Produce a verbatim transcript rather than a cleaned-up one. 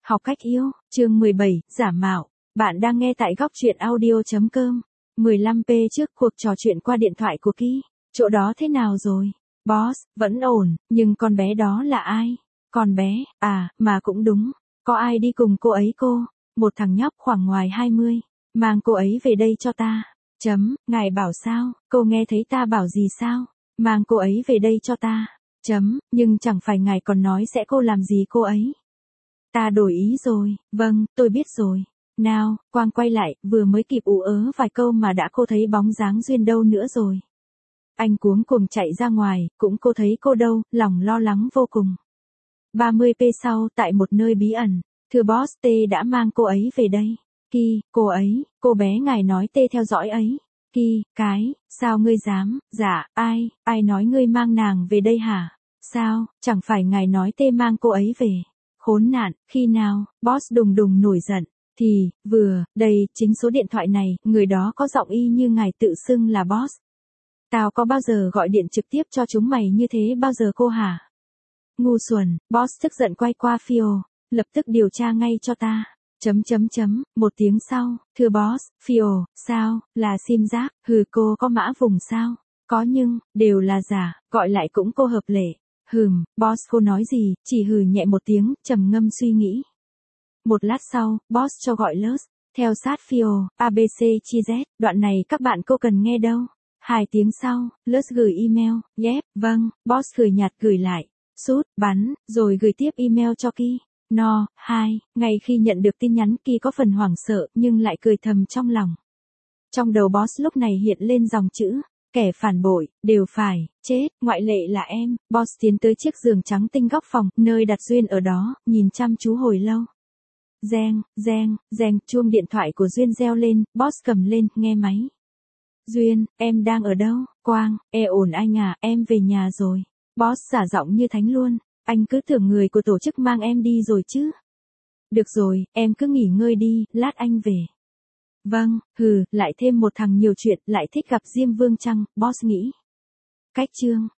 Học cách yêu, chương mười bảy, giả mạo. Bạn đang nghe tại góc truyện audio chấm com. mười lăm p trước cuộc trò chuyện qua điện thoại của Ki. Chỗ đó thế nào rồi? Boss, vẫn ổn, nhưng con bé đó là ai? Con bé, à, mà cũng đúng. Có ai đi cùng cô ấy cô? Một thằng nhóc khoảng ngoài hai mươi. Mang cô ấy về đây cho ta. Chấm, ngài bảo sao? Cô nghe thấy ta bảo gì sao? Mang cô ấy về đây cho ta. Chấm, nhưng chẳng phải ngài còn nói sẽ cô làm gì cô ấy? Ta đổi ý rồi, vâng, tôi biết rồi. Nào, Quang quay lại, vừa mới kịp ú ớ vài câu mà đã cô thấy bóng dáng Duyên đâu nữa rồi. Anh cuống cuồng chạy ra ngoài, cũng cô thấy cô đâu, lòng lo lắng vô cùng. ba mươi p sau, tại một nơi bí ẩn, thưa boss T đã mang cô ấy về đây. Ki, cô ấy, cô bé ngài nói T theo dõi ấy. Ki, cái, sao ngươi dám, dạ, ai, ai nói ngươi mang nàng về đây hả? Sao, chẳng phải ngài nói T mang cô ấy về. Khốn nạn, khi nào, boss đùng đùng nổi giận, thì, vừa, đây, chính số điện thoại này, người đó có giọng y như ngài tự xưng là boss. Tao có bao giờ gọi điện trực tiếp cho chúng mày như thế bao giờ cô hả? Ngu xuẩn, boss tức giận quay qua Phio, lập tức điều tra ngay cho ta. Chấm chấm chấm, một tiếng sau, thưa boss, Phio, sao, là sim giác, hừ cô có mã vùng sao? Có nhưng, đều là giả, gọi lại cũng cô hợp lệ. Hừm, boss cô nói gì, chỉ hừ nhẹ một tiếng, trầm ngâm suy nghĩ. Một lát sau, boss cho gọi Lus, theo sát Phio, a bê xê chi Z, đoạn này các bạn cô cần nghe đâu. Hai tiếng sau, Lus gửi email, yep, vâng, boss cười nhạt gửi lại, sút, bắn, rồi gửi tiếp email cho Ki. No, hai, ngay khi nhận được tin nhắn Ki có phần hoảng sợ nhưng lại cười thầm trong lòng. Trong đầu boss lúc này hiện lên dòng chữ. Kẻ phản bội, đều phải, chết, ngoại lệ là em. Boss tiến tới chiếc giường trắng tinh góc phòng, nơi đặt Duyên ở đó, nhìn chăm chú hồi lâu. Reng, reng, reng, chuông điện thoại của Duyên reo lên, boss cầm lên, nghe máy. Duyên, em đang ở đâu? Quang, e ổn anh à, em về nhà rồi. Boss xả giọng như thánh luôn, anh cứ tưởng người của tổ chức mang em đi rồi chứ. Được rồi, em cứ nghỉ ngơi đi, lát anh về. Vâng, hừ, lại thêm một thằng nhiều chuyện, lại thích gặp Diêm Vương chăng, boss nghĩ. Cách chương.